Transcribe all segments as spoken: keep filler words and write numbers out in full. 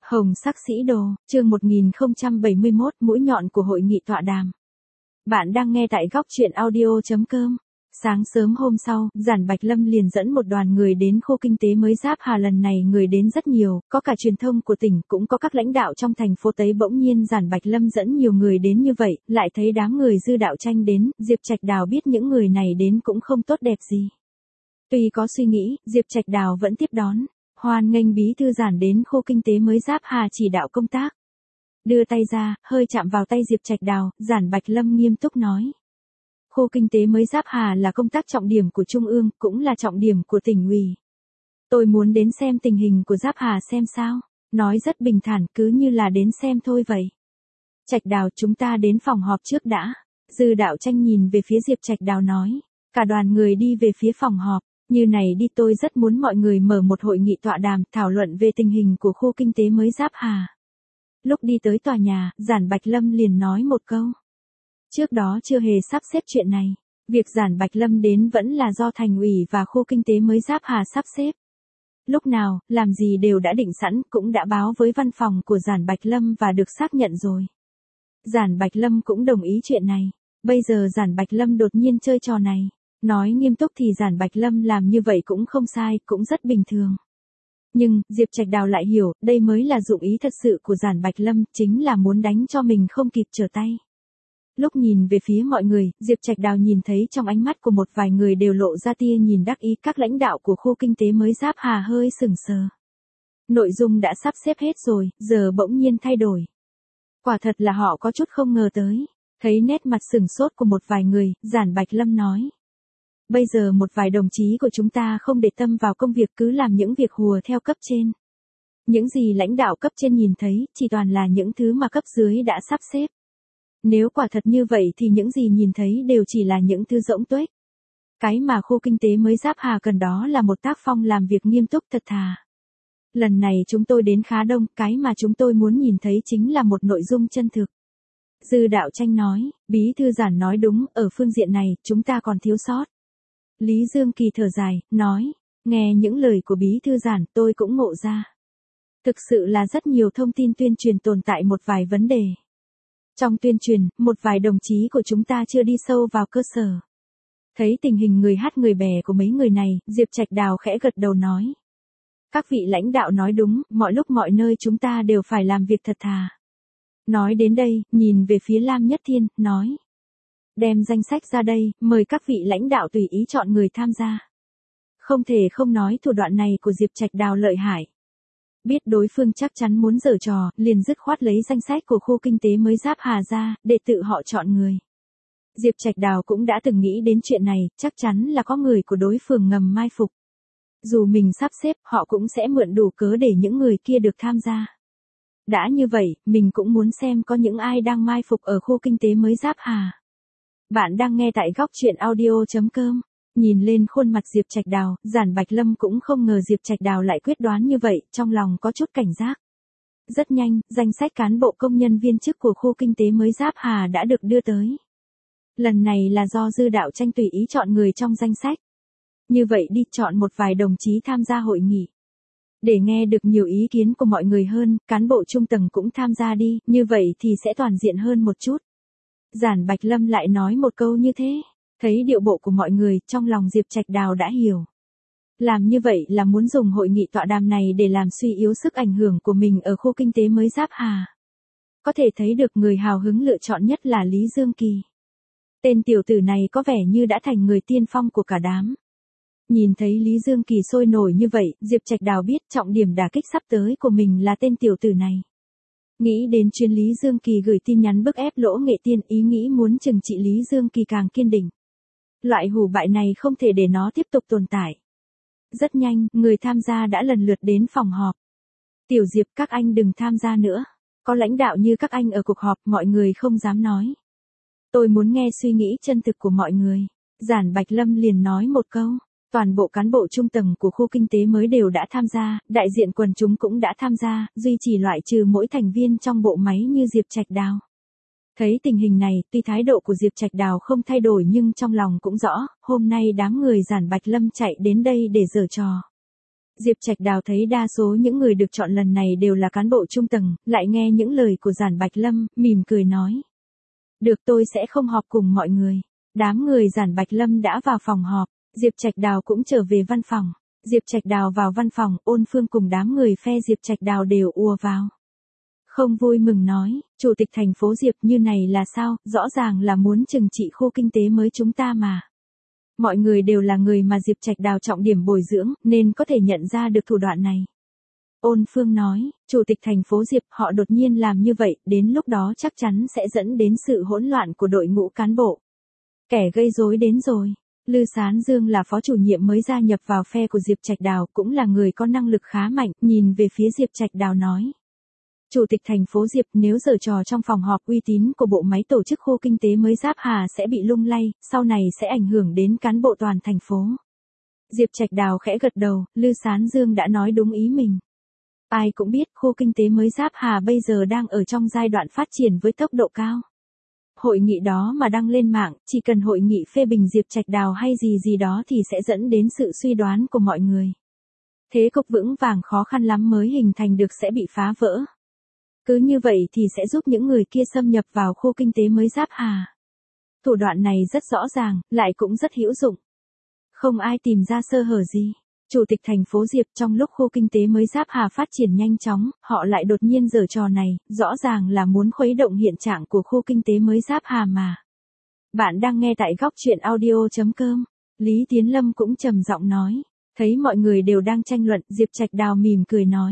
Hồng sắc sĩ đồ, chương một nghìn không trăm bảy mươi mốt, mũi nhọn của hội nghị tọa đàm. Bạn đang nghe tại góc truyện audio chấm com. Sáng sớm hôm sau, Giản Bạch Lâm liền dẫn một đoàn người đến khu kinh tế mới Giáp Hà. Lần này người đến rất nhiều, có cả truyền thông của tỉnh, cũng có các lãnh đạo trong thành phố Tấy. Bỗng nhiên Giản Bạch Lâm dẫn nhiều người đến như vậy, lại thấy đám người Dư Đạo Tranh đến. Diệp Trạch Đào biết những người này đến cũng không tốt đẹp gì. Tuy có suy nghĩ, Diệp Trạch Đào vẫn tiếp đón. Hoan nghênh bí thư Giản đến khu kinh tế mới Giáp Hà chỉ đạo công tác. Đưa tay ra, hơi chạm vào tay Diệp Trạch Đào, Giản Bạch Lâm nghiêm túc nói. Khu kinh tế mới Giáp Hà là công tác trọng điểm của Trung ương, cũng là trọng điểm của tỉnh ủy. Tôi muốn đến xem tình hình của Giáp Hà xem sao. Nói rất bình thản, cứ như là đến xem thôi vậy. Trạch Đào, chúng ta đến phòng họp trước đã. Dư Đạo Tranh nhìn về phía Diệp Trạch Đào nói. Cả đoàn người đi về phía phòng họp. Như này đi, tôi rất muốn mọi người mở một hội nghị tọa đàm, thảo luận về tình hình của khu kinh tế mới Giáp Hà. Lúc đi tới tòa nhà, Giản Bạch Lâm liền nói một câu. Trước đó chưa hề sắp xếp chuyện này. Việc Giản Bạch Lâm đến vẫn là do thành ủy và khu kinh tế mới Giáp Hà sắp xếp. Lúc nào, làm gì đều đã định sẵn, cũng đã báo với văn phòng của Giản Bạch Lâm và được xác nhận rồi. Giản Bạch Lâm cũng đồng ý chuyện này. Bây giờ Giản Bạch Lâm đột nhiên chơi trò này. Nói nghiêm túc thì Giản Bạch Lâm làm như vậy cũng không sai, cũng rất bình thường. Nhưng, Diệp Trạch Đào lại hiểu, đây mới là dụng ý thật sự của Giản Bạch Lâm, chính là muốn đánh cho mình không kịp trở tay. Lúc nhìn về phía mọi người, Diệp Trạch Đào nhìn thấy trong ánh mắt của một vài người đều lộ ra tia nhìn đắc ý. Các lãnh đạo của khu kinh tế mới Giáp Hà hơi sừng sờ. Nội dung đã sắp xếp hết rồi, giờ bỗng nhiên thay đổi. Quả thật là họ có chút không ngờ tới. Thấy nét mặt sừng sốt của một vài người, Giản Bạch Lâm nói. Bây giờ một vài đồng chí của chúng ta không để tâm vào công việc, cứ làm những việc hùa theo cấp trên. Những gì lãnh đạo cấp trên nhìn thấy, chỉ toàn là những thứ mà cấp dưới đã sắp xếp. Nếu quả thật như vậy thì những gì nhìn thấy đều chỉ là những thứ rỗng tuếch. Cái mà khu kinh tế mới Giáp Hà cần đó là một tác phong làm việc nghiêm túc thật thà. Lần này chúng tôi đến khá đông, cái mà chúng tôi muốn nhìn thấy chính là một nội dung chân thực. Dư Đạo Tranh nói, bí thư Giản nói đúng, ở phương diện này, chúng ta còn thiếu sót. Lý Dương Kỳ thở dài, nói, nghe những lời của bí thư Giản tôi cũng ngộ ra. Thực sự là rất nhiều thông tin tuyên truyền tồn tại một vài vấn đề. Trong tuyên truyền, một vài đồng chí của chúng ta chưa đi sâu vào cơ sở. Thấy tình hình người hát người bè của mấy người này, Diệp Trạch Đào khẽ gật đầu nói. Các vị lãnh đạo nói đúng, mọi lúc mọi nơi chúng ta đều phải làm việc thật thà. Nói đến đây, nhìn về phía Lam Nhất Thiên, nói. Đem danh sách ra đây, mời các vị lãnh đạo tùy ý chọn người tham gia. Không thể không nói thủ đoạn này của Diệp Trạch Đào lợi hại. Biết đối phương chắc chắn muốn giở trò, liền dứt khoát lấy danh sách của khu kinh tế mới Giáp Hà ra, để tự họ chọn người. Diệp Trạch Đào cũng đã từng nghĩ đến chuyện này, chắc chắn là có người của đối phương ngầm mai phục. Dù mình sắp xếp, họ cũng sẽ mượn đủ cớ để những người kia được tham gia. Đã như vậy, mình cũng muốn xem có những ai đang mai phục ở khu kinh tế mới Giáp Hà. Bạn đang nghe tại góc truyện audio chấm com. Nhìn lên khuôn mặt Diệp Trạch Đào, Giản Bạch Lâm cũng không ngờ Diệp Trạch Đào lại quyết đoán như vậy, trong lòng có chút cảnh giác. Rất nhanh, danh sách cán bộ công nhân viên chức của khu kinh tế mới Giáp Hà đã được đưa tới. Lần này là do Dư Đạo Tranh tùy ý chọn người trong danh sách. Như vậy đi, chọn một vài đồng chí tham gia hội nghị. Để nghe được nhiều ý kiến của mọi người hơn, cán bộ trung tầng cũng tham gia đi, như vậy thì sẽ toàn diện hơn một chút. Giản Bạch Lâm lại nói một câu như thế. Thấy điệu bộ của mọi người, trong lòng Diệp Trạch Đào đã hiểu. Làm như vậy là muốn dùng hội nghị tọa đàm này để làm suy yếu sức ảnh hưởng của mình ở khu kinh tế mới Giáp Hà. Có thể thấy được người hào hứng lựa chọn nhất là Lý Dương Kỳ. Tên tiểu tử này có vẻ như đã thành người tiên phong của cả đám. Nhìn thấy Lý Dương Kỳ sôi nổi như vậy, Diệp Trạch Đào biết trọng điểm đả kích sắp tới của mình là tên tiểu tử này. Nghĩ đến chuyến Lý Dương Kỳ gửi tin nhắn bức ép Lỗ Nghệ Tiên, ý nghĩ muốn trừng trị Lý Dương Kỳ càng kiên định. Loại hủ bại này không thể để nó tiếp tục tồn tại. Rất nhanh, người tham gia đã lần lượt đến phòng họp. Tiểu Diệp, các anh đừng tham gia nữa. Có lãnh đạo như các anh ở cuộc họp, mọi người không dám nói. Tôi muốn nghe suy nghĩ chân thực của mọi người. Giản Bạch Lâm liền nói một câu. Toàn bộ cán bộ trung tầng của khu kinh tế mới đều đã tham gia, đại diện quần chúng cũng đã tham gia, duy chỉ loại trừ mỗi thành viên trong bộ máy như Diệp Trạch Đào. Thấy tình hình này, tuy thái độ của Diệp Trạch Đào không thay đổi nhưng trong lòng cũng rõ, hôm nay đám người Giản Bạch Lâm chạy đến đây để giở trò. Diệp Trạch Đào thấy đa số những người được chọn lần này đều là cán bộ trung tầng, lại nghe những lời của Giản Bạch Lâm, mỉm cười nói. Được, tôi sẽ không họp cùng mọi người. Đám người Giản Bạch Lâm đã vào phòng họp, Diệp Trạch Đào cũng trở về văn phòng. Diệp Trạch Đào vào văn phòng, Ôn Phương cùng đám người phe Diệp Trạch Đào đều ùa vào. Không vui mừng nói, Chủ tịch thành phố Diệp, như này là sao, rõ ràng là muốn trừng trị khu kinh tế mới chúng ta mà. Mọi người đều là người mà Diệp Trạch Đào trọng điểm bồi dưỡng, nên có thể nhận ra được thủ đoạn này. Ôn Phương nói, Chủ tịch thành phố Diệp, họ đột nhiên làm như vậy, đến lúc đó chắc chắn sẽ dẫn đến sự hỗn loạn của đội ngũ cán bộ. Kẻ gây rối đến rồi. Lư Sán Dương là phó chủ nhiệm mới gia nhập vào phe của Diệp Trạch Đào, cũng là người có năng lực khá mạnh, nhìn về phía Diệp Trạch Đào nói. Chủ tịch thành phố Diệp, nếu giở trò trong phòng họp, uy tín của bộ máy tổ chức khu kinh tế mới Giáp Hà sẽ bị lung lay, sau này sẽ ảnh hưởng đến cán bộ toàn thành phố. Diệp Trạch Đào khẽ gật đầu, Lư Sán Dương đã nói đúng ý mình. Ai cũng biết khu kinh tế mới Giáp Hà bây giờ đang ở trong giai đoạn phát triển với tốc độ cao. Hội nghị đó mà đăng lên mạng, chỉ cần hội nghị phê bình Diệp Trạch Đào hay gì gì đó thì sẽ dẫn đến sự suy đoán của mọi người. Thế cục vững vàng khó khăn lắm mới hình thành được sẽ bị phá vỡ. Cứ như vậy thì sẽ giúp những người kia xâm nhập vào khu kinh tế mới Giáp Hà. Thủ đoạn này rất rõ ràng, lại cũng rất hữu dụng. Không ai tìm ra sơ hở gì. Chủ tịch thành phố Diệp, trong lúc khu kinh tế mới Giáp Hà phát triển nhanh chóng, họ lại đột nhiên giở trò này, rõ ràng là muốn khuấy động hiện trạng của khu kinh tế mới Giáp Hà mà. Bạn đang nghe tại góc truyện audio chấm com. Lý Tiến Lâm cũng trầm giọng nói. Thấy mọi người đều đang tranh luận, Diệp Trạch Đào mỉm cười nói.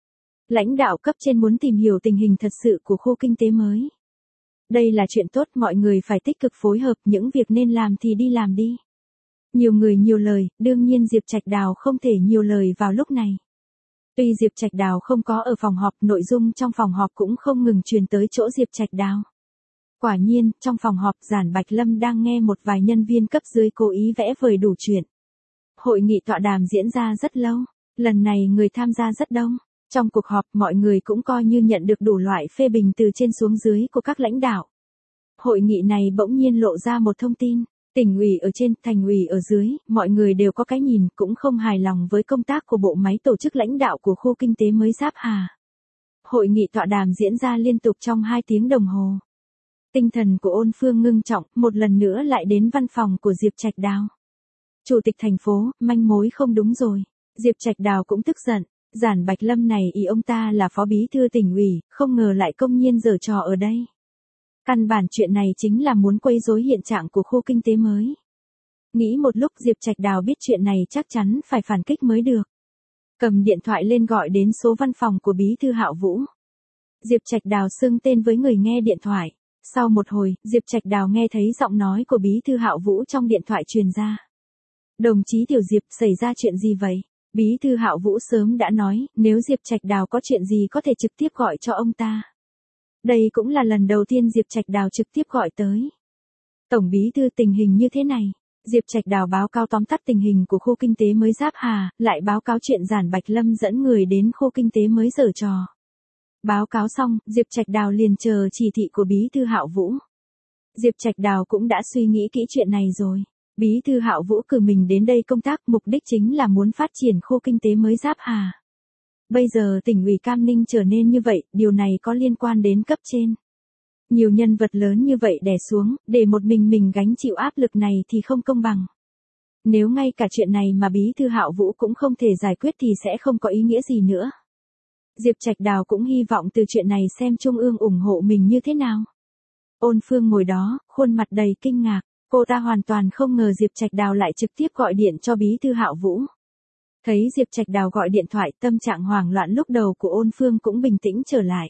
Lãnh đạo cấp trên muốn tìm hiểu tình hình thật sự của khu kinh tế mới. Đây là chuyện tốt, mọi người phải tích cực phối hợp, những việc nên làm thì đi làm đi. Nhiều người nhiều lời, đương nhiên Diệp Trạch Đào không thể nhiều lời vào lúc này. Tuy Diệp Trạch Đào không có ở phòng họp, nội dung trong phòng họp cũng không ngừng truyền tới chỗ Diệp Trạch Đào. Quả nhiên, trong phòng họp, Giản Bạch Lâm đang nghe một vài nhân viên cấp dưới cố ý vẽ vời đủ chuyện. Hội nghị tọa đàm diễn ra rất lâu, lần này người tham gia rất đông. Trong cuộc họp, mọi người cũng coi như nhận được đủ loại phê bình từ trên xuống dưới của các lãnh đạo. Hội nghị này bỗng nhiên lộ ra một thông tin. Tỉnh ủy ở trên, thành ủy ở dưới, mọi người đều có cái nhìn, cũng không hài lòng với công tác của bộ máy tổ chức lãnh đạo của khu kinh tế mới Giáp Hà. Hội nghị tọa đàm diễn ra liên tục trong hai tiếng đồng hồ. Tinh thần của Ôn Phương ngưng trọng, một lần nữa lại đến văn phòng của Diệp Trạch Đào. Chủ tịch thành phố, manh mối không đúng rồi. Diệp Trạch Đào cũng tức giận. Giản Bạch Lâm này ý ông ta là phó bí thư tỉnh ủy, không ngờ lại công nhiên giở trò ở đây. Căn bản chuyện này chính là muốn quấy rối hiện trạng của khu kinh tế mới. Nghĩ một lúc, Diệp Trạch Đào biết chuyện này chắc chắn phải phản kích mới được. Cầm điện thoại lên gọi đến số văn phòng của bí thư Hạo Vũ. Diệp Trạch Đào xưng tên với người nghe điện thoại. Sau một hồi, Diệp Trạch Đào nghe thấy giọng nói của bí thư Hạo Vũ trong điện thoại truyền ra. Đồng chí Tiểu Diệp, xảy ra chuyện gì vậy? Bí thư Hạo Vũ sớm đã nói, nếu Diệp Trạch Đào có chuyện gì có thể trực tiếp gọi cho ông ta. Đây cũng là lần đầu tiên Diệp Trạch Đào trực tiếp gọi tới. Tổng bí thư, tình hình như thế này. Diệp Trạch Đào báo cáo tóm tắt tình hình của khu kinh tế mới Giáp Hà, lại báo cáo chuyện Giản Bạch Lâm dẫn người đến khu kinh tế mới giở trò. Báo cáo xong, Diệp Trạch Đào liền chờ chỉ thị của bí thư Hạo Vũ. Diệp Trạch Đào cũng đã suy nghĩ kỹ chuyện này rồi. Bí thư Hạo Vũ cử mình đến đây công tác, mục đích chính là muốn phát triển khu kinh tế mới Giáp Hà. Bây giờ tỉnh ủy Cam Ninh trở nên như vậy, điều này có liên quan đến cấp trên. Nhiều nhân vật lớn như vậy đè xuống, để một mình mình gánh chịu áp lực này thì không công bằng. Nếu ngay cả chuyện này mà bí thư Hạo Vũ cũng không thể giải quyết thì sẽ không có ý nghĩa gì nữa. Diệp Trạch Đào cũng hy vọng từ chuyện này xem Trung ương ủng hộ mình như thế nào. Ôn Phương ngồi đó, khuôn mặt đầy kinh ngạc. Cô ta hoàn toàn không ngờ Diệp Trạch Đào lại trực tiếp gọi điện cho bí thư Hạo Vũ. Thấy Diệp Trạch Đào gọi điện thoại, tâm trạng hoảng loạn lúc đầu của Ôn Phương cũng bình tĩnh trở lại.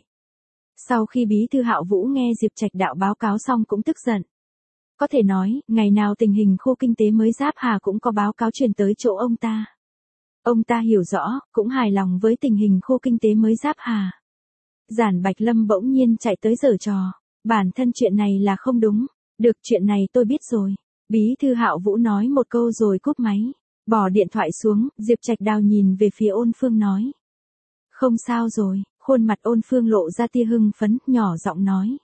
Sau khi bí thư Hạo Vũ nghe Diệp Trạch Đào báo cáo xong cũng tức giận. Có thể nói, ngày nào tình hình khu kinh tế mới Giáp Hà cũng có báo cáo truyền tới chỗ ông ta. Ông ta hiểu rõ, cũng hài lòng với tình hình khu kinh tế mới Giáp Hà. Giản Bạch Lâm bỗng nhiên chạy tới giở trò. Bản thân chuyện này là không đúng. Được, chuyện này tôi biết rồi. Bí thư Hạo Vũ nói một câu rồi cúp máy. Bỏ điện thoại xuống, Diệp Trạch Đào nhìn về phía Ôn Phương nói. Không sao rồi, khuôn mặt Ôn Phương lộ ra tia hưng phấn, nhỏ giọng nói.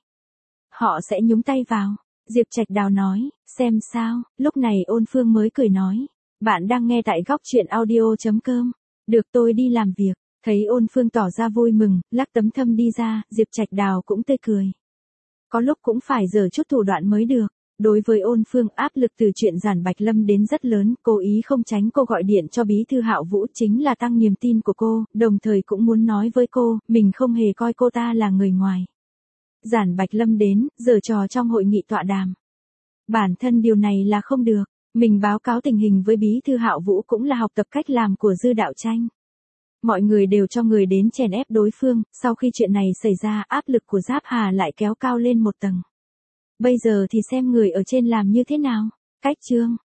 Họ sẽ nhúng tay vào. Diệp Trạch Đào nói, xem sao, lúc này Ôn Phương mới cười nói. Bạn đang nghe tại góc truyện audio chấm com. Được tôi đi làm việc, thấy Ôn Phương tỏ ra vui mừng, lắc tấm thâm đi ra, Diệp Trạch Đào cũng tươi cười. Có lúc cũng phải giở chút thủ đoạn mới được. Đối với Ôn Phương, áp lực từ chuyện Giản Bạch Lâm đến rất lớn, cố ý không tránh cô gọi điện cho bí thư Hạo Vũ chính là tăng niềm tin của cô, đồng thời cũng muốn nói với cô, mình không hề coi cô ta là người ngoài. Giản Bạch Lâm đến, giở trò trong hội nghị tọa đàm. Bản thân điều này là không được, mình báo cáo tình hình với bí thư Hạo Vũ cũng là học tập cách làm của Dư Đạo Tranh. Mọi người đều cho người đến chèn ép đối phương, sau khi chuyện này xảy ra áp lực của Giáp Hà lại kéo cao lên một tầng. Bây giờ thì xem người ở trên làm như thế nào. Cách chương